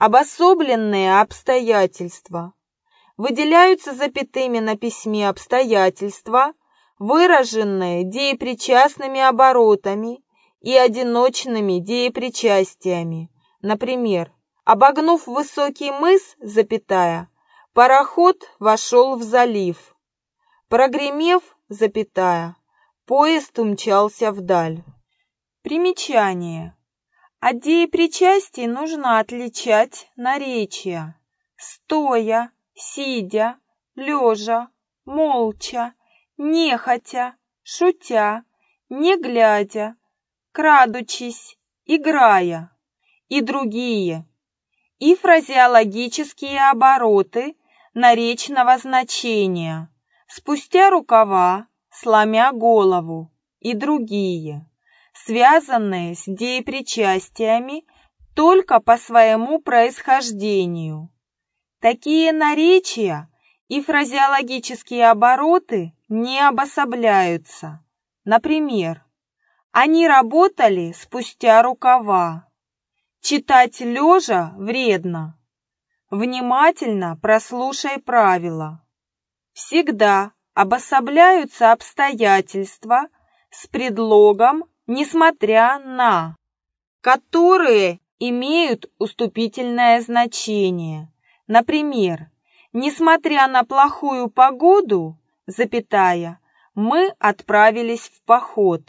Обособленные обстоятельства. Выделяются запятыми на письме обстоятельства, выраженные деепричастными оборотами и одиночными деепричастиями. Например, обогнув высокий мыс, запятая, пароход вошел в залив. Прогремев, запятая, поезд умчался вдаль. Примечание. От деепричастий нужно отличать наречия: стоя, сидя, лежа, молча, нехотя, шутя, не глядя, крадучись, играя и другие, и фразеологические обороты наречного значения: спустя рукава, сломя голову и другие, связанные с деепричастиями только по своему происхождению. Такие наречия и фразеологические обороты не обособляются. Например, они работали спустя рукава. Читать лежа вредно. Внимательно прослушай правила. Всегда обособляются обстоятельства с предлогом «несмотря на», которые имеют уступительное значение. Например, несмотря на плохую погоду, запятая, мы отправились в поход.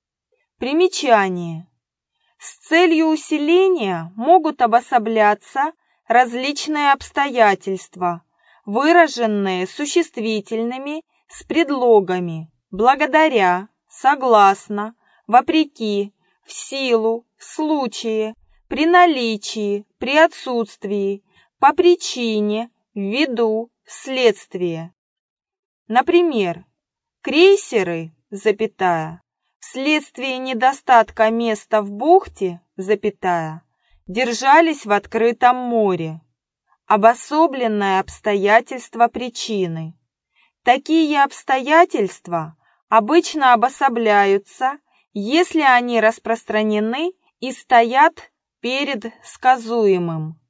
Примечание. С целью усиления могут обособляться различные обстоятельства, выраженные существительными с предлогами «благодаря», «согласно», «вопреки», «в силу», «в случае», «при наличии», «при отсутствии», «по причине», «ввиду», «вследствие». Например, крейсеры, запятая, вследствие недостатка места в бухте, запятая, держались в открытом море. Обособленное обстоятельство причины. Такие обстоятельства обычно обособляются, если они распространены и стоят перед сказуемым.